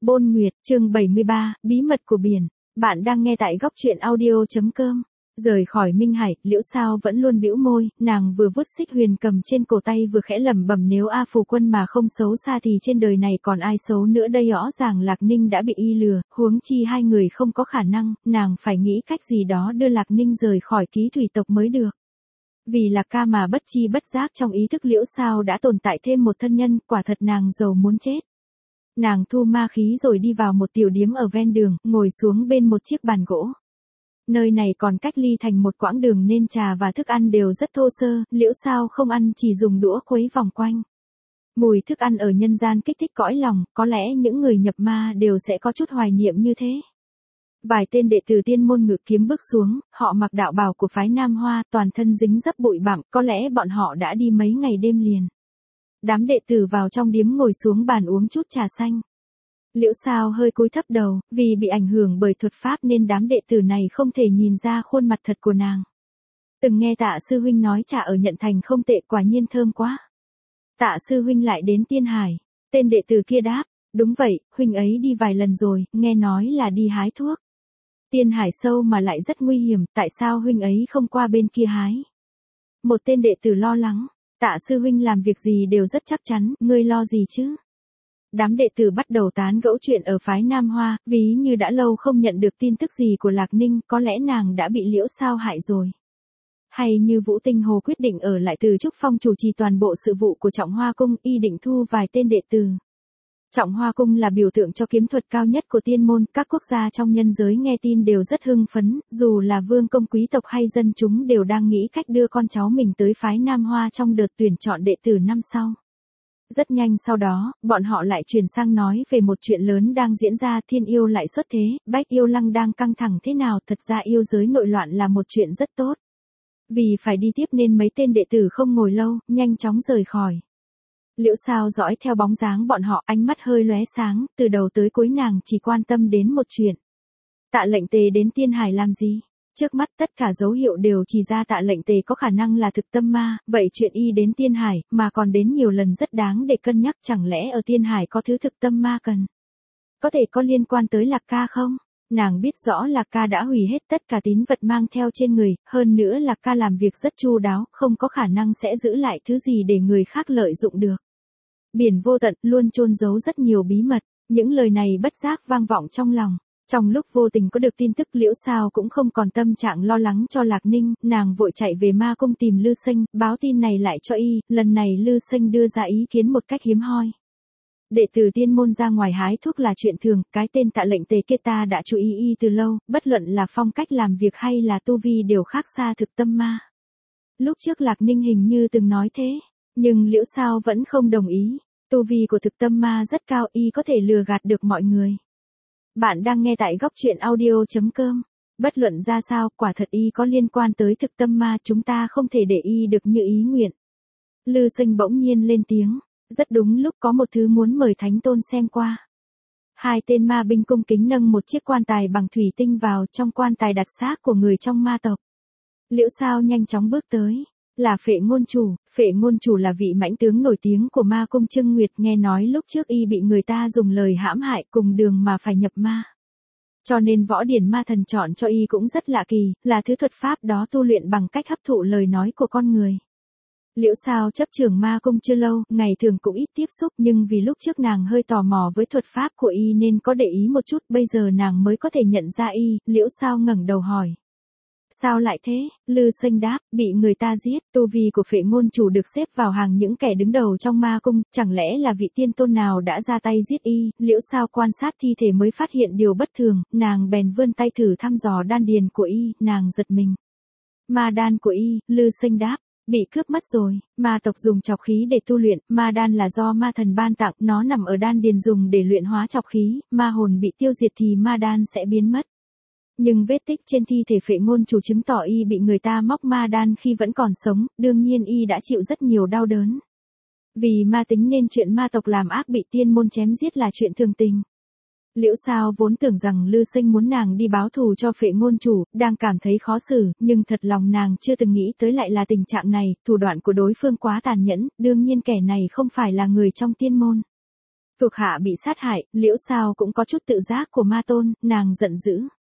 Bôn Nguyệt, chương 73, bí mật của biển. Bạn đang nghe tại góc truyện audio.com. Rời khỏi Minh Hải, Liễu Sao vẫn luôn bĩu môi, nàng vừa vuốt xích huyền cầm trên cổ tay vừa khẽ lẩm bẩm, nếu A Phù Quân mà không xấu xa thì trên đời này còn ai xấu nữa đây. Rõ ràng Lạc Ninh đã bị y lừa, huống chi hai người không có khả năng, nàng phải nghĩ cách gì đó đưa Lạc Ninh rời khỏi Ký Thủy tộc mới được. Vì Lạc Ca mà bất chi bất giác trong ý thức Liễu Sao đã tồn tại thêm một thân nhân, quả thật nàng giàu muốn chết. Nàng thu ma khí rồi đi vào một tiểu điếm ở ven đường, ngồi xuống bên một chiếc bàn gỗ. Nơi này còn cách ly thành một quãng đường nên trà và thức ăn đều rất thô sơ, Liễu Sao không ăn, chỉ dùng đũa khuấy vòng quanh. Mùi thức ăn ở nhân gian kích thích cõi lòng, có lẽ những người nhập ma đều sẽ có chút hoài niệm như thế. Vài tên đệ tử Tiên môn ngự kiếm bước xuống, họ mặc đạo bào của phái Nam Hoa, toàn thân dính dấp bụi bặm, có lẽ bọn họ đã đi mấy ngày đêm liền. Đám đệ tử vào trong điếm ngồi xuống bàn uống chút trà xanh. Liễu Sao hơi cúi thấp đầu, vì bị ảnh hưởng bởi thuật pháp nên đám đệ tử này không thể nhìn ra khuôn mặt thật của nàng. Từng nghe Tạ sư huynh nói trà ở Nhận Thành không tệ, quả nhiên thơm quá. Tạ sư huynh lại đến Tiên Hải. Tên đệ tử kia đáp, đúng vậy, huynh ấy đi vài lần rồi, nghe nói là đi hái thuốc. Tiên Hải sâu mà lại rất nguy hiểm, tại sao huynh ấy không qua bên kia hái? Một tên đệ tử lo lắng. Tạ sư huynh làm việc gì đều rất chắc chắn, ngươi lo gì chứ? Đám đệ tử bắt đầu tán gẫu chuyện ở phái Nam Hoa, ví như đã lâu không nhận được tin tức gì của Lạc Ninh, có lẽ nàng đã bị Liễu Sao hại rồi. Hay như Vũ Tinh Hồ quyết định ở lại Từ Trúc Phong chủ trì toàn bộ sự vụ của Trọng Hoa Cung, y định thu vài tên đệ tử. Trọng Hoa Cung là biểu tượng cho kiếm thuật cao nhất của tiên môn, các quốc gia trong nhân giới nghe tin đều rất hưng phấn, dù là vương công quý tộc hay dân chúng đều đang nghĩ cách đưa con cháu mình tới phái Nam Hoa trong đợt tuyển chọn đệ tử năm sau. Rất nhanh sau đó, bọn họ lại chuyển sang nói về một chuyện lớn đang diễn ra, Thiên Yêu lại xuất thế, Bách Yêu Lăng đang căng thẳng thế nào, thật ra yêu giới nội loạn là một chuyện rất tốt. Vì phải đi tiếp nên mấy tên đệ tử không ngồi lâu, nhanh chóng rời khỏi. Liễu Sao dõi theo bóng dáng bọn họ, ánh mắt hơi lóe sáng, từ đầu tới cuối nàng chỉ quan tâm đến một chuyện. Tạ Lệnh Tề đến Tiên Hải làm gì? Trước mắt tất cả dấu hiệu đều chỉ ra Tạ Lệnh Tề có khả năng là thực tâm ma, vậy chuyện y đến Tiên Hải, mà còn đến nhiều lần rất đáng để cân nhắc, chẳng lẽ ở Tiên Hải có thứ thực tâm ma cần? Có thể có liên quan tới Lạc Ca không? Nàng biết rõ Lạc Ca đã hủy hết tất cả tín vật mang theo trên người, hơn nữa Lạc Ca làm việc rất chu đáo, không có khả năng sẽ giữ lại thứ gì để người khác lợi dụng được. Biển vô tận luôn chôn giấu rất nhiều bí mật, những lời này bất giác vang vọng trong lòng. Trong lúc vô tình có được tin tức, Liễu Sao cũng không còn tâm trạng lo lắng cho Lạc Ninh, nàng vội chạy về Ma Cung tìm Lư Sinh, báo tin này lại cho y, lần này Lư Sinh đưa ra ý kiến một cách hiếm hoi. Đệ tử tiên môn ra ngoài hái thuốc là chuyện thường, cái tên Tạ Lệnh Tề kia ta đã chú ý y từ lâu, bất luận là phong cách làm việc hay là tu vi đều khác xa thực tâm ma. Lúc trước Lạc Ninh hình như từng nói thế, nhưng Liễu Sao vẫn không đồng ý, tu vi của thực tâm ma rất cao, y có thể lừa gạt được mọi người. Bạn đang nghe tại góc truyện audio.com. Bất luận ra sao, quả thật y có liên quan tới thực tâm ma, chúng ta không thể để y được như ý nguyện. Lư Sinh bỗng nhiên lên tiếng, rất đúng lúc có một thứ muốn mời Thánh Tôn xem qua. Hai tên ma binh cung kính nâng một chiếc quan tài bằng thủy tinh vào, trong quan tài đặt xác của người trong ma tộc. Liễu Sao nhanh chóng bước tới. Là Phệ Ngôn Chủ là vị mãnh tướng nổi tiếng của Ma Cung Trưng Nguyệt, nghe nói lúc trước y bị người ta dùng lời hãm hại cùng đường mà phải nhập ma. Cho nên võ điển ma thần chọn cho y cũng rất lạ kỳ, là thứ thuật pháp đó tu luyện bằng cách hấp thụ lời nói của con người. Liễu Sao chấp trưởng Ma Cung chưa lâu, ngày thường cũng ít tiếp xúc, nhưng vì lúc trước nàng hơi tò mò với thuật pháp của y nên có để ý một chút, bây giờ nàng mới có thể nhận ra y. Liễu Sao ngẩng đầu hỏi. Sao lại thế? Lư Sinh đáp, bị người ta giết, tu vi của Phệ Ngôn Chủ được xếp vào hàng những kẻ đứng đầu trong ma cung, chẳng lẽ là vị tiên tôn nào đã ra tay giết y? Liễu Sao quan sát thi thể mới phát hiện điều bất thường, nàng bèn vươn tay thử thăm dò đan điền của y, nàng giật mình. Ma đan của y, Lư Sinh đáp, bị cướp mất rồi, ma tộc dùng trọc khí để tu luyện, ma đan là do ma thần ban tặng, nó nằm ở đan điền dùng để luyện hóa trọc khí, ma hồn bị tiêu diệt thì ma đan sẽ biến mất. Nhưng vết tích trên thi thể Phệ Ngôn Chủ chứng tỏ y bị người ta móc ma đan khi vẫn còn sống, đương nhiên y đã chịu rất nhiều đau đớn. Vì ma tính nên chuyện ma tộc làm ác bị tiên môn chém giết là chuyện thường tình. Liễu Sao vốn tưởng rằng Lư Sinh muốn nàng đi báo thù cho Phệ Ngôn Chủ, đang cảm thấy khó xử, nhưng thật lòng nàng chưa từng nghĩ tới lại là tình trạng này, thủ đoạn của đối phương quá tàn nhẫn, đương nhiên kẻ này không phải là người trong tiên môn. Thuộc hạ bị sát hại, Liễu Sao cũng có chút tự giác của ma tôn, nàng giận dữ.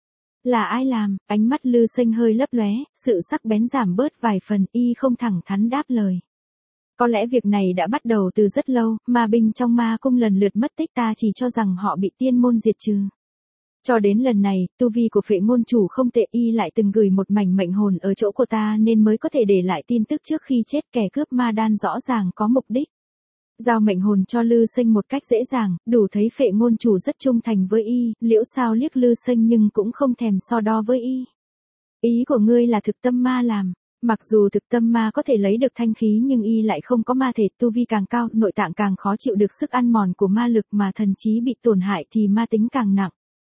Là ai làm? Ánh mắt Lư Sinh hơi lấp lóe, sự sắc bén giảm bớt vài phần, y không thẳng thắn đáp lời. Có lẽ việc này đã bắt đầu từ rất lâu, ma binh trong ma cung lần lượt mất tích, ta chỉ cho rằng họ bị tiên môn diệt trừ. Cho đến lần này, tu vi của Phệ môn chủ không tệ, y lại từng gửi một mảnh mệnh hồn ở chỗ của ta nên mới có thể để lại tin tức trước khi chết. Kẻ cướp ma đan rõ ràng có mục đích giao mệnh hồn cho Lư Sinh một cách dễ dàng, đủ thấy Phệ môn chủ rất trung thành với y. Liễu Sao liếc Lư Sinh nhưng cũng không thèm so đo với y. Ý của ngươi là thực tâm ma làm? Mặc dù thực tâm ma có thể lấy được thanh khí nhưng y lại không có ma thể, tu vi càng cao, nội tạng càng khó chịu được sức ăn mòn của ma lực, mà thần trí bị tổn hại thì ma tính càng nặng.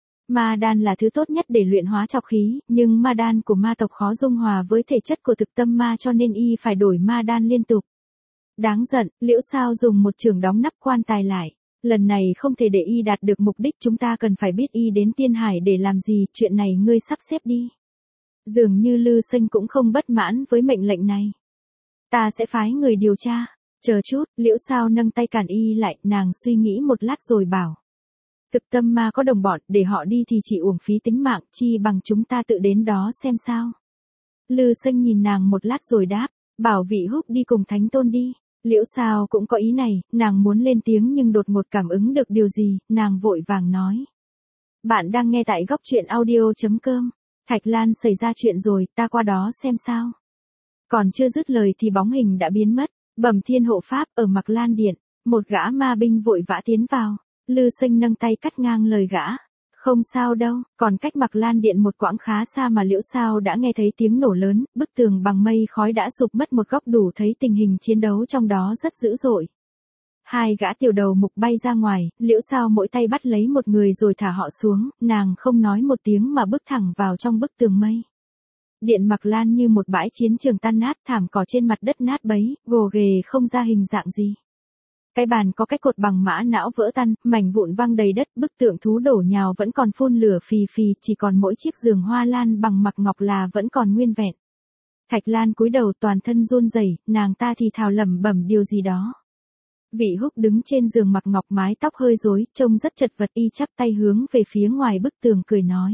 Ma đan là thứ tốt nhất để luyện hóa trọc khí, nhưng ma đan của ma tộc khó dung hòa với thể chất của thực tâm ma, cho nên y phải đổi ma đan liên tục. Đáng giận, Liễu Sao dùng một chưởng đóng nắp quan tài lại. Lần này không thể để y đạt được mục đích, chúng ta cần phải biết y đến Tiên Hải để làm gì, chuyện này ngươi sắp xếp đi. Dường như Lư Sinh cũng không bất mãn với mệnh lệnh này. Ta sẽ phái người điều tra. Chờ chút, Liễu Sao nâng tay cản y lại, nàng suy nghĩ một lát rồi bảo. Thực tâm ma có đồng bọn, để họ đi thì chỉ uổng phí tính mạng, chi bằng chúng ta tự đến đó xem sao. Lư Sinh nhìn nàng một lát rồi đáp, bảo Vị Húc đi cùng Thánh Tôn đi. Liễu Sao cũng có ý này, nàng muốn lên tiếng nhưng đột ngột cảm ứng được điều gì, nàng vội vàng nói. Bạn đang nghe tại góc truyện audio.com. Thạch Lan xảy ra chuyện rồi, ta qua đó xem sao. Còn chưa dứt lời thì bóng hình đã biến mất. Bẩm Thiên Hộ Pháp, ở Mạc Lan Điện, một gã ma binh vội vã tiến vào. Lư Sinh nâng tay cắt ngang lời gã. Không sao đâu, còn cách Mạc Lan Điện một quãng khá xa mà Liễu Sao đã nghe thấy tiếng nổ lớn, bức tường bằng mây khói đã sụp mất một góc, đủ thấy tình hình chiến đấu trong đó rất dữ dội. Hai gã tiểu đầu mục bay ra ngoài, Liễu Sao mỗi tay bắt lấy một người rồi thả họ xuống, nàng không nói một tiếng mà bước thẳng vào trong bức tường mây. Điện Mạc Lan như một bãi chiến trường tan nát, thảm cỏ trên mặt đất nát bấy, gồ ghề không ra hình dạng gì. Cái bàn có cái cột bằng mã não vỡ tan, mảnh vụn văng đầy đất, bức tượng thú đổ nhào vẫn còn phun lửa phì phì, chỉ còn mỗi chiếc giường hoa lan bằng mặc ngọc là vẫn còn nguyên vẹn. Thạch Lan cúi đầu toàn thân run rẩy, nàng ta thì thào lẩm bẩm điều gì đó. Vị Húc đứng trên giường mặc ngọc, mái tóc hơi rối, trông rất chật vật, y chắp tay hướng về phía ngoài bức tường cười nói.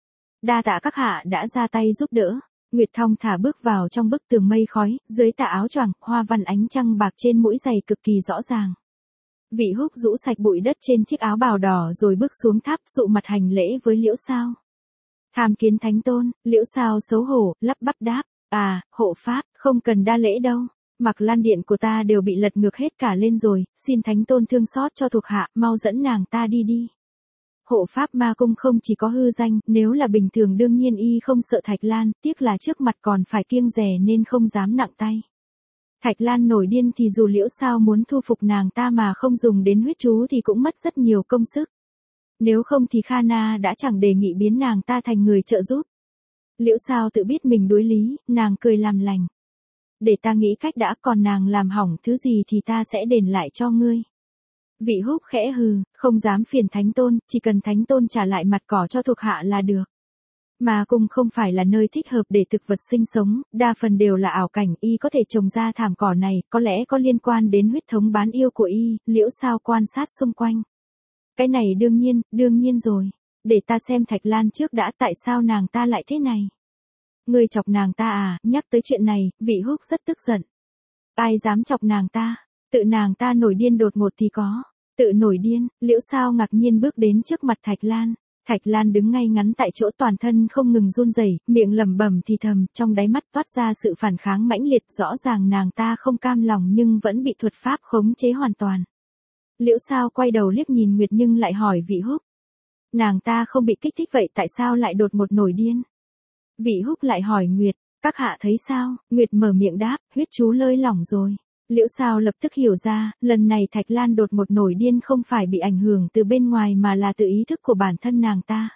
Đa tạ các hạ đã ra tay giúp đỡ. Nguyệt thong thả bước vào trong bức tường mây khói, dưới tà áo choàng, hoa văn ánh trăng bạc trên mũi giày cực kỳ rõ ràng. Vị Húc rũ sạch bụi đất trên chiếc áo bào đỏ rồi bước xuống tháp, sụ mặt hành lễ với Liễu Sao. Tham kiến Thánh Tôn. Liễu Sao xấu hổ, lắp bắp đáp. À, hộ pháp, không cần đa lễ đâu. Mạc Lan Điện của ta đều bị lật ngược hết cả lên rồi, xin Thánh Tôn thương xót cho thuộc hạ, mau dẫn nàng ta đi đi. Hộ pháp ma cung không chỉ có hư danh, nếu là bình thường đương nhiên y không sợ Thạch Lan, tiếc là trước mặt còn phải kiêng dè nên không dám nặng tay. Thạch Lan nổi điên thì dù Liễu Sao muốn thu phục nàng ta mà không dùng đến huyết chú thì cũng mất rất nhiều công sức. Nếu không thì Kha Na đã chẳng đề nghị biến nàng ta thành người trợ giúp. Liễu Sao tự biết mình đối lý, nàng cười làm lành. Để ta nghĩ cách đã, còn nàng làm hỏng thứ gì thì ta sẽ đền lại cho ngươi. Vị Húc khẽ hừ, không dám phiền Thánh Tôn, chỉ cần Thánh Tôn trả lại mặt cỏ cho thuộc hạ là được. Mà cung không phải là nơi thích hợp để thực vật sinh sống, đa phần đều là ảo cảnh, y có thể trồng ra thảm cỏ này, có lẽ có liên quan đến huyết thống bán yêu của y. Liễu Sao quan sát xung quanh. Cái này đương nhiên rồi. Để ta xem Thạch Lan trước đã, tại sao nàng ta lại thế này. Ngươi chọc nàng ta à? Nhắc tới chuyện này, Vị Húc rất tức giận. Ai dám chọc nàng ta? Tự nàng ta nổi điên đột ngột thì có. Tự nổi điên. Liễu Sao ngạc nhiên bước đến trước mặt Thạch Lan. Thạch Lan đứng ngay ngắn tại chỗ, toàn thân không ngừng run rẩy, miệng lẩm bẩm thì thầm, trong đáy mắt toát ra sự phản kháng mãnh liệt, rõ ràng nàng ta không cam lòng nhưng vẫn bị thuật pháp khống chế hoàn toàn. Liễu Sao quay đầu liếc nhìn Nguyệt nhưng lại hỏi Vị Húc. Nàng ta không bị kích thích vậy tại sao lại đột ngột nổi điên? Vị Húc lại hỏi Nguyệt, các hạ thấy sao? Nguyệt mở miệng đáp, huyết chú lơi lỏng rồi. Liễu Sao lập tức hiểu ra, lần này Thạch Lan đột ngột nổi điên không phải bị ảnh hưởng từ bên ngoài mà là từ ý thức của bản thân nàng ta.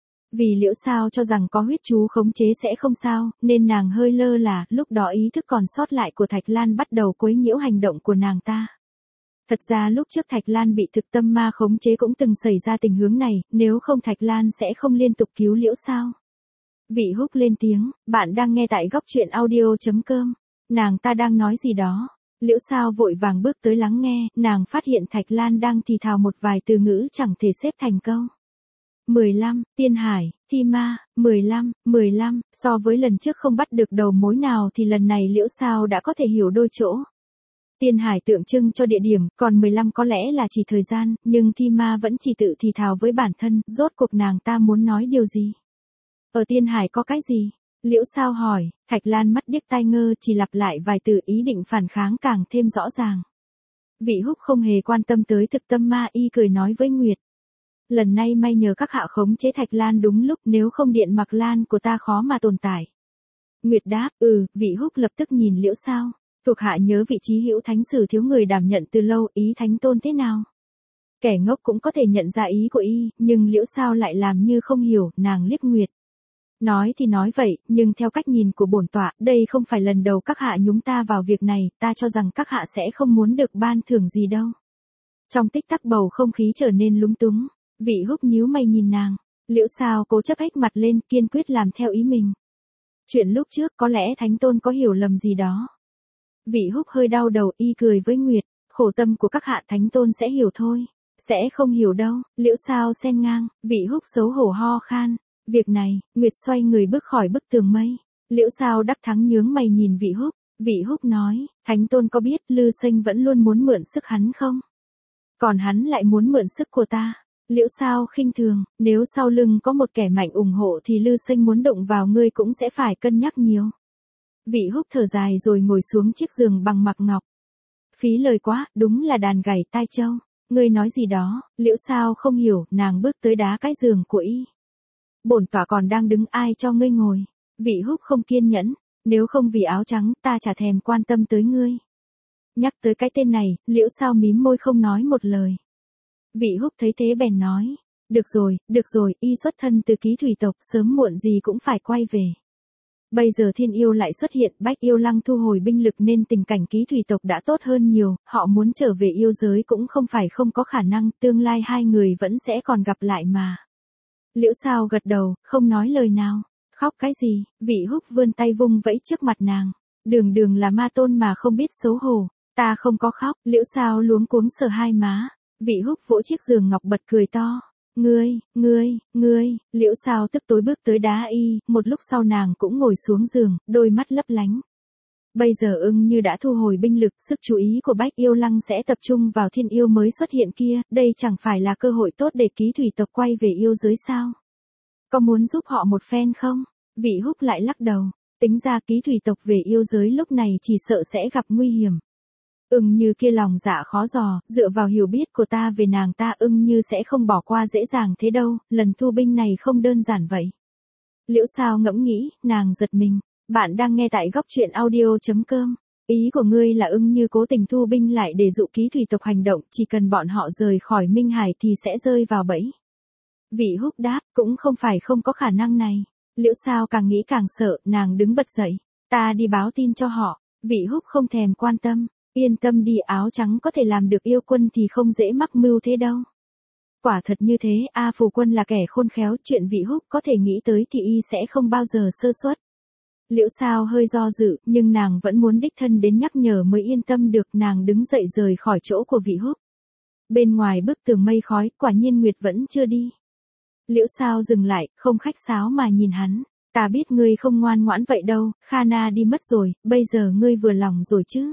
Vì Liễu Sao cho rằng có huyết chú khống chế sẽ không sao, nên nàng hơi lơ là, lúc đó ý thức còn sót lại của Thạch Lan bắt đầu quấy nhiễu hành động của nàng ta. Thật ra lúc trước Thạch Lan bị thực tâm ma khống chế cũng từng xảy ra tình huống này, nếu không Thạch Lan sẽ không liên tục cứu Liễu Sao. Vị Húc lên tiếng, bạn đang nghe tại góc truyện audio.com. Nàng ta đang nói gì đó? Liễu Sao vội vàng bước tới lắng nghe, nàng phát hiện Thạch Lan đang thì thào một vài từ ngữ chẳng thể xếp thành câu. 15, Tiên Hải, Thi Ma, 15, so với lần trước không bắt được đầu mối nào thì lần này Liễu Sao đã có thể hiểu đôi chỗ. Tiên Hải tượng trưng cho địa điểm, còn 15 có lẽ là chỉ thời gian, nhưng Thi Ma vẫn chỉ tự thì thào với bản thân, rốt cuộc nàng ta muốn nói điều gì? Ở Tiên Hải có cái gì? Liễu Sao hỏi, Thạch Lan mắt điếc tai ngơ chỉ lặp lại vài từ, ý định phản kháng càng thêm rõ ràng. Vị Húc không hề quan tâm tới thực tâm ma, y cười nói với Nguyệt. Lần này may nhờ các hạ khống chế Thạch Lan đúng lúc, nếu không điện Mặc Lan của ta khó mà tồn tại. Nguyệt đáp, Vị Húc lập tức nhìn Liễu Sao. Thuộc hạ nhớ vị trí Hữu Thánh Sử thiếu người đảm nhận từ lâu, ý Thánh Tôn thế nào? Kẻ ngốc cũng có thể nhận ra ý của y, nhưng Liễu Sao lại làm như không hiểu, nàng liếc Nguyệt. Nói thì nói vậy, nhưng theo cách nhìn của bổn tọa, đây không phải lần đầu các hạ nhúng ta vào việc này, ta cho rằng các hạ sẽ không muốn được ban thưởng gì đâu. Trong tích tắc bầu không khí trở nên lúng túng, Vị Húc nhíu mày nhìn nàng, Liễu Sao cố chấp hết mặt lên, kiên quyết làm theo ý mình. Chuyện lúc trước có lẽ Thánh Tôn có hiểu lầm gì đó. Vị Húc hơi đau đầu, y cười với Nguyệt, khổ tâm của các hạ Thánh Tôn sẽ hiểu thôi. Sẽ không hiểu đâu, Liễu Sao xen ngang, Vị Húc xấu hổ ho khan. Việc này, Nguyệt xoay người bước khỏi bức tường mây. Liễu Sao đắc thắng nhướng mày nhìn Vị Húc. Vị Húc nói, Thánh Tôn có biết Lư Sinh vẫn luôn muốn mượn sức hắn không? Còn hắn lại muốn mượn sức của ta. Liễu Sao khinh thường, nếu sau lưng có một kẻ mạnh ủng hộ thì Lư Sinh muốn động vào ngươi cũng sẽ phải cân nhắc nhiều. Vị Húc thở dài rồi ngồi xuống chiếc giường bằng mặc ngọc. Phí lời quá, đúng là đàn gảy tai trâu. Ngươi nói gì đó? Liễu Sao không hiểu, nàng bước tới đá cái giường của y. Bổn tọa còn đang đứng, ai cho ngươi ngồi? Vị Húc không kiên nhẫn, nếu không vì áo trắng, ta chả thèm quan tâm tới ngươi. Nhắc tới cái tên này, Liễu Sao mím môi không nói một lời. Vị Húc thấy thế bèn nói, được rồi, y xuất thân từ Ký Thủy tộc, sớm muộn gì cũng phải quay về. Bây giờ Thiên Yêu lại xuất hiện, Bách Yêu Lăng thu hồi binh lực nên tình cảnh Ký Thủy tộc đã tốt hơn nhiều, họ muốn trở về yêu giới cũng không phải không có khả năng, tương lai hai người vẫn sẽ còn gặp lại mà. Liễu Sao gật đầu, không nói lời nào. Khóc cái gì? Vị Húc vươn tay vung vẫy trước mặt nàng. Đường là ma tôn mà không biết xấu hổ. Ta không có khóc. Liễu Sao luống cuống sờ hai má. Vị Húc vỗ chiếc giường ngọc bật cười to. Ngươi, Liễu Sao tức tối bước tới đá y, một lúc sau nàng cũng ngồi xuống giường, đôi mắt lấp lánh. Bây giờ như đã thu hồi binh lực, sức chú ý của Bách Yêu Lăng sẽ tập trung vào Thiên Yêu mới xuất hiện kia, đây chẳng phải là cơ hội tốt để Ký Thủy tộc quay về yêu giới sao? Có muốn giúp họ một phen không? Vị Húc lại lắc đầu, tính ra Ký Thủy tộc về yêu giới lúc này chỉ sợ sẽ gặp nguy hiểm. Như kia lòng dạ khó dò, dựa vào hiểu biết của ta về nàng ta như sẽ không bỏ qua dễ dàng thế đâu, lần thu binh này không đơn giản vậy. Liễu Sao ngẫm nghĩ, nàng giật mình. Bạn đang nghe tại góc truyện audio.com. Ý của ngươi là như cố tình thu binh lại để dụ Ký Thủy tộc hành động, chỉ cần bọn họ rời khỏi Minh Hải thì sẽ rơi vào bẫy. Vị Húc đáp, cũng không phải không có khả năng này. Liễu Sao càng nghĩ càng sợ, nàng đứng bật dậy. Ta đi báo tin cho họ. Vị Húc không thèm quan tâm. Yên tâm đi, áo trắng có thể làm được yêu quân thì không dễ mắc mưu thế đâu. Quả thật như thế, Phù Quân là kẻ khôn khéo, chuyện Vị Húc có thể nghĩ tới thì y sẽ không bao giờ sơ suất. Liễu Sao hơi do dự, nhưng nàng vẫn muốn đích thân đến nhắc nhở mới yên tâm được, nàng đứng dậy rời khỏi chỗ của Vị Húc. Bên ngoài bức tường mây khói, quả nhiên Nguyệt vẫn chưa đi. Liễu Sao dừng lại, không khách sáo mà nhìn hắn. Ta biết ngươi không ngoan ngoãn vậy đâu, Khana đi mất rồi, bây giờ ngươi vừa lòng rồi chứ?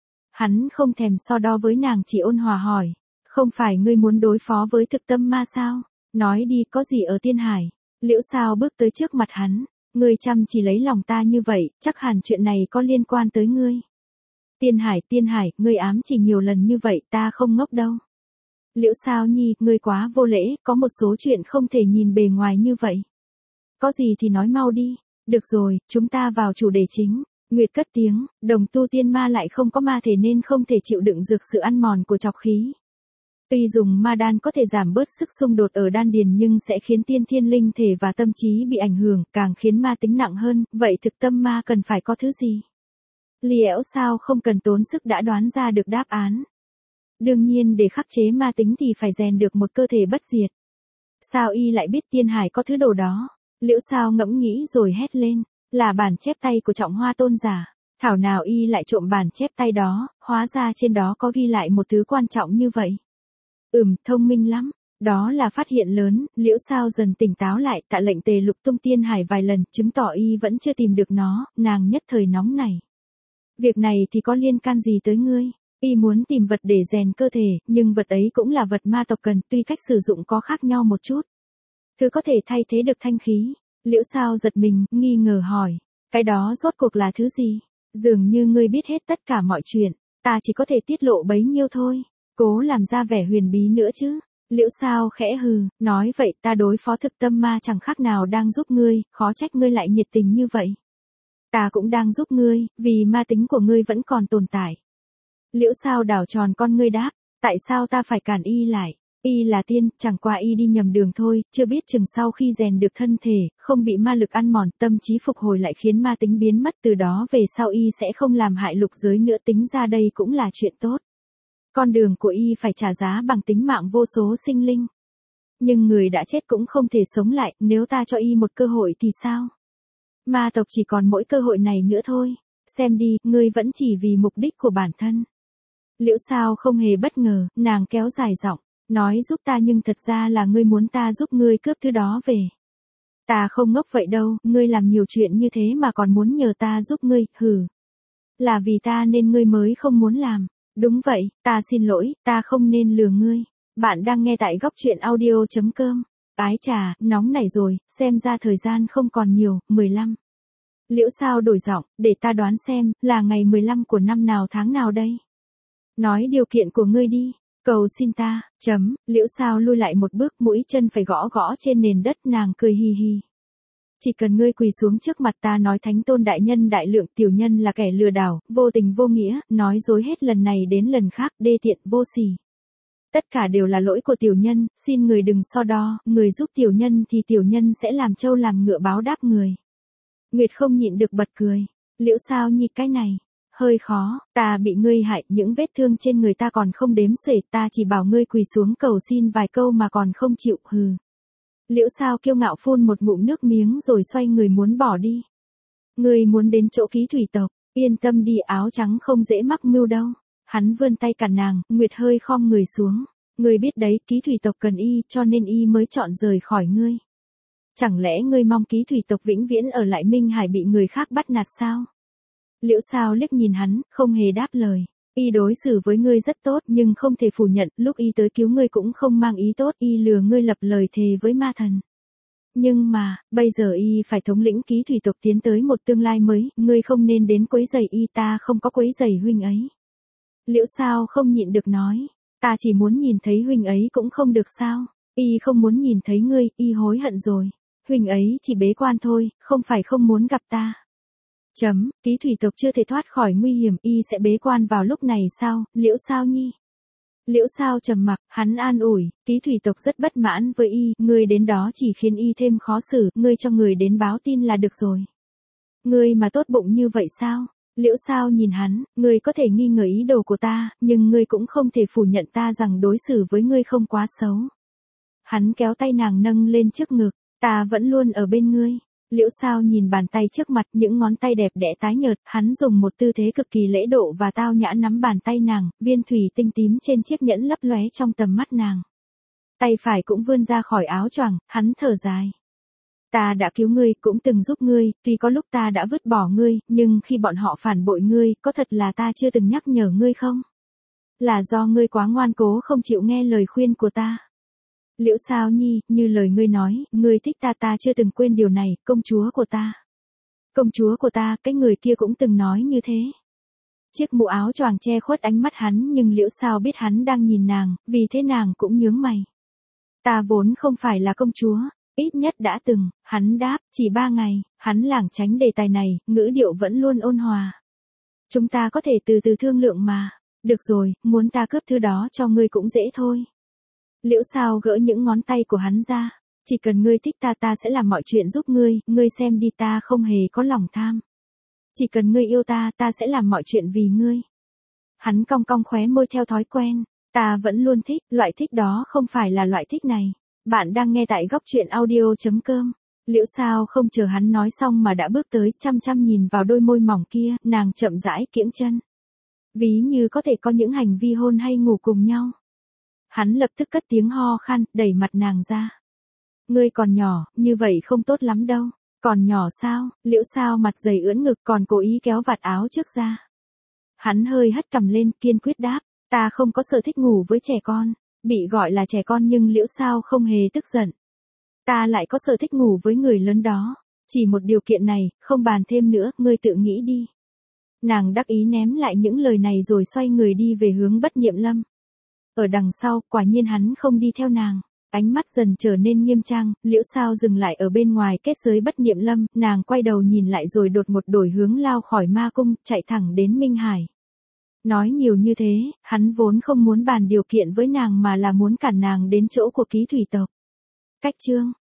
Hắn không thèm so đo với nàng, chỉ ôn hòa hỏi. Không phải ngươi muốn đối phó với thực tâm ma sao? Nói đi, có gì ở Tiên Hải? Liễu Sao bước tới trước mặt hắn. Ngươi chăm chỉ lấy lòng ta như vậy, chắc hẳn chuyện này có liên quan tới ngươi. Tiên Hải, ngươi ám chỉ nhiều lần như vậy, ta không ngốc đâu. Liễu Sao nhi, ngươi quá vô lễ, có một số chuyện không thể nhìn bề ngoài như vậy. Có gì thì nói mau đi. Được rồi, chúng ta vào chủ đề chính. Nguyệt cất tiếng, đồng tu tiên ma lại không có ma thể nên không thể chịu đựng dược sự ăn mòn của trọc khí. Tuy dùng ma đan có thể giảm bớt sức xung đột ở đan điền nhưng sẽ khiến tiên thiên linh thể và tâm trí bị ảnh hưởng, càng khiến ma tính nặng hơn, vậy thực tâm ma cần phải có thứ gì? Liễu Sao không cần tốn sức đã đoán ra được đáp án. Đương nhiên để khắc chế ma tính thì phải rèn được một cơ thể bất diệt. Sao y lại biết Tiên Hải có thứ đồ đó? Liễu Sao ngẫm nghĩ rồi hét lên, là bản chép tay của Trọng Hoa tôn giả. Thảo nào y lại trộm bản chép tay đó, hóa ra trên đó có ghi lại một thứ quan trọng như vậy. Thông minh lắm. Đó là phát hiện lớn, Liễu Sao dần tỉnh táo lại, tạ lệnh tề lục tung tiên hải vài lần, chứng tỏ y vẫn chưa tìm được nó, nàng nhất thời nóng nảy. Việc này thì có liên can gì tới ngươi? Y muốn tìm vật để rèn cơ thể, nhưng vật ấy cũng là vật ma tộc cần, tuy cách sử dụng có khác nhau một chút. Thứ có thể thay thế được thanh khí. Liễu Sao giật mình, nghi ngờ hỏi. Cái đó rốt cuộc là thứ gì? Dường như ngươi biết hết tất cả mọi chuyện, ta chỉ có thể tiết lộ bấy nhiêu thôi. Cố làm ra vẻ huyền bí nữa chứ. Liễu Sao khẽ hừ, nói vậy ta đối phó thực tâm ma chẳng khác nào đang giúp ngươi, khó trách ngươi lại nhiệt tình như vậy. Ta cũng đang giúp ngươi, vì ma tính của ngươi vẫn còn tồn tại. Liễu Sao đảo tròn con ngươi đáp, tại sao ta phải cản y lại? Y là tiên, chẳng qua y đi nhầm đường thôi, chưa biết chừng sau khi rèn được thân thể, không bị ma lực ăn mòn, tâm trí phục hồi lại khiến ma tính biến mất, từ đó về sau y sẽ không làm hại lục giới nữa, tính ra đây cũng là chuyện tốt. Con đường của y phải trả giá bằng tính mạng vô số sinh linh. Nhưng người đã chết cũng không thể sống lại, nếu ta cho y một cơ hội thì sao? Ma tộc chỉ còn mỗi cơ hội này nữa thôi. Xem đi, ngươi vẫn chỉ vì mục đích của bản thân. Liễu Sao không hề bất ngờ, nàng kéo dài giọng, nói giúp ta nhưng thật ra là ngươi muốn ta giúp ngươi cướp thứ đó về. Ta không ngốc vậy đâu, ngươi làm nhiều chuyện như thế mà còn muốn nhờ ta giúp ngươi, hừ. Là vì ta nên ngươi mới không muốn làm. Đúng vậy, ta xin lỗi, ta không nên lừa ngươi. Bạn đang nghe tại góc truyện audio.com. Ái chà, nóng nảy rồi, xem ra thời gian không còn nhiều, 15. Liễu Sao đổi giọng, để ta đoán xem, là ngày 15 của năm nào tháng nào đây? Nói điều kiện của ngươi đi, cầu xin ta, Liễu Sao lui lại một bước, mũi chân phải gõ gõ trên nền đất, nàng cười hì hì. Chỉ cần ngươi quỳ xuống trước mặt ta nói Thánh Tôn đại nhân đại lượng, tiểu nhân là kẻ lừa đảo, vô tình vô nghĩa, nói dối hết lần này đến lần khác, đê tiện, vô sỉ. Tất cả đều là lỗi của tiểu nhân, xin người đừng so đo, người giúp tiểu nhân thì tiểu nhân sẽ làm trâu làm ngựa báo đáp người. Nguyệt không nhịn được bật cười. Liễu Sao nhi, cái này hơi khó, ta bị ngươi hại, những vết thương trên người ta còn không đếm xuể, ta chỉ bảo ngươi quỳ xuống cầu xin vài câu mà còn không chịu, hừ. Liễu Sao kiêu ngạo phun một ngụm nước miếng rồi xoay người muốn bỏ đi. Ngươi muốn đến chỗ ký thủy tộc, yên tâm đi, áo trắng không dễ mắc mưu đâu. Hắn vươn tay cản nàng, Nguyệt hơi khom người xuống. Ngươi biết đấy, ký thủy tộc cần y, cho nên y mới chọn rời khỏi ngươi. Chẳng lẽ ngươi mong ký thủy tộc vĩnh viễn ở lại Minh Hải bị người khác bắt nạt sao? Liễu Sao liếc nhìn hắn, không hề đáp lời. Y đối xử với ngươi rất tốt, nhưng không thể phủ nhận, lúc y tới cứu ngươi cũng không mang ý tốt, y lừa ngươi lập lời thề với ma thần. Nhưng mà, bây giờ y phải thống lĩnh ký thủy tộc tiến tới một tương lai mới, ngươi không nên đến quấy rầy y, ta không có quấy rầy huynh ấy. Liễu Sao không nhịn được nói, ta chỉ muốn nhìn thấy huynh ấy cũng không được sao? Y không muốn nhìn thấy ngươi, y hối hận rồi. Huynh ấy chỉ bế quan thôi, không phải không muốn gặp ta. Ký thủy tộc chưa thể thoát khỏi nguy hiểm, y sẽ bế quan vào lúc này sao, Liễu Sao nhi? Liễu Sao trầm mặc, hắn an ủi, ký thủy tộc rất bất mãn với y, ngươi đến đó chỉ khiến y thêm khó xử, ngươi cho người đến báo tin là được rồi. Ngươi mà tốt bụng như vậy sao? Liễu Sao nhìn hắn, ngươi có thể nghi ngờ ý đồ của ta, nhưng ngươi cũng không thể phủ nhận ta rằng đối xử với ngươi không quá xấu. Hắn kéo tay nàng nâng lên trước ngực, ta vẫn luôn ở bên ngươi. Liễu Sao nhìn bàn tay trước mặt, những ngón tay đẹp đẽ tái nhợt, hắn dùng một tư thế cực kỳ lễ độ và tao nhã nắm bàn tay nàng, viên thủy tinh tím trên chiếc nhẫn lấp lóe trong tầm mắt nàng. Tay phải cũng vươn ra khỏi áo choàng, hắn thở dài. Ta đã cứu ngươi, cũng từng giúp ngươi, tuy có lúc ta đã vứt bỏ ngươi, nhưng khi bọn họ phản bội ngươi, có thật là ta chưa từng nhắc nhở ngươi không? Là do ngươi quá ngoan cố không chịu nghe lời khuyên của ta. Liễu Sao nhi, như lời ngươi nói, ngươi thích ta, ta chưa từng quên điều này, công chúa của ta. Công chúa của ta, cái người kia cũng từng nói như thế. Chiếc mũ áo choàng che khuất ánh mắt hắn, nhưng Liễu Sao biết hắn đang nhìn nàng, vì thế nàng cũng nhướng mày. Ta vốn không phải là công chúa, ít nhất đã từng, hắn đáp, chỉ 3 ngày, hắn lảng tránh đề tài này, ngữ điệu vẫn luôn ôn hòa. Chúng ta có thể từ từ thương lượng mà. Được rồi, muốn ta cướp thứ đó cho ngươi cũng dễ thôi. Liễu Sao gỡ những ngón tay của hắn ra. Chỉ cần ngươi thích ta, ta sẽ làm mọi chuyện giúp ngươi xem đi, ta không hề có lòng tham. Chỉ cần ngươi yêu ta, ta sẽ làm mọi chuyện vì ngươi. Hắn cong cong khóe môi theo thói quen. Ta vẫn luôn thích, loại thích đó không phải là loại thích này. Bạn đang nghe tại góc truyện audio.com. Liễu Sao không chờ hắn nói xong mà đã bước tới, chăm chăm nhìn vào đôi môi mỏng kia, nàng chậm rãi kiễng chân. Ví như có thể có những hành vi hôn hay ngủ cùng nhau. Hắn lập tức cất tiếng ho khan, đẩy mặt nàng ra. Ngươi còn nhỏ, như vậy không tốt lắm đâu. Còn nhỏ sao? Liễu Sao mặt dày ưỡn ngực còn cố ý kéo vạt áo trước ra. Hắn hơi hất cằm lên, kiên quyết đáp, ta không có sở thích ngủ với trẻ con. Bị gọi là trẻ con nhưng Liễu Sao không hề tức giận. Ta lại có sở thích ngủ với người lớn đó. Chỉ một điều kiện này, không bàn thêm nữa, ngươi tự nghĩ đi. Nàng đắc ý ném lại những lời này rồi xoay người đi về hướng Bất Niệm Lâm. Ở đằng sau, quả nhiên hắn không đi theo nàng. Ánh mắt dần trở nên nghiêm trang, Liễu Sao dừng lại ở bên ngoài kết giới Bất Niệm Lâm, nàng quay đầu nhìn lại rồi đột ngột đổi hướng lao khỏi ma cung, chạy thẳng đến Minh Hải. Nói nhiều như thế, hắn vốn không muốn bàn điều kiện với nàng mà là muốn cản nàng đến chỗ của Ký Thủy tộc. Cách chương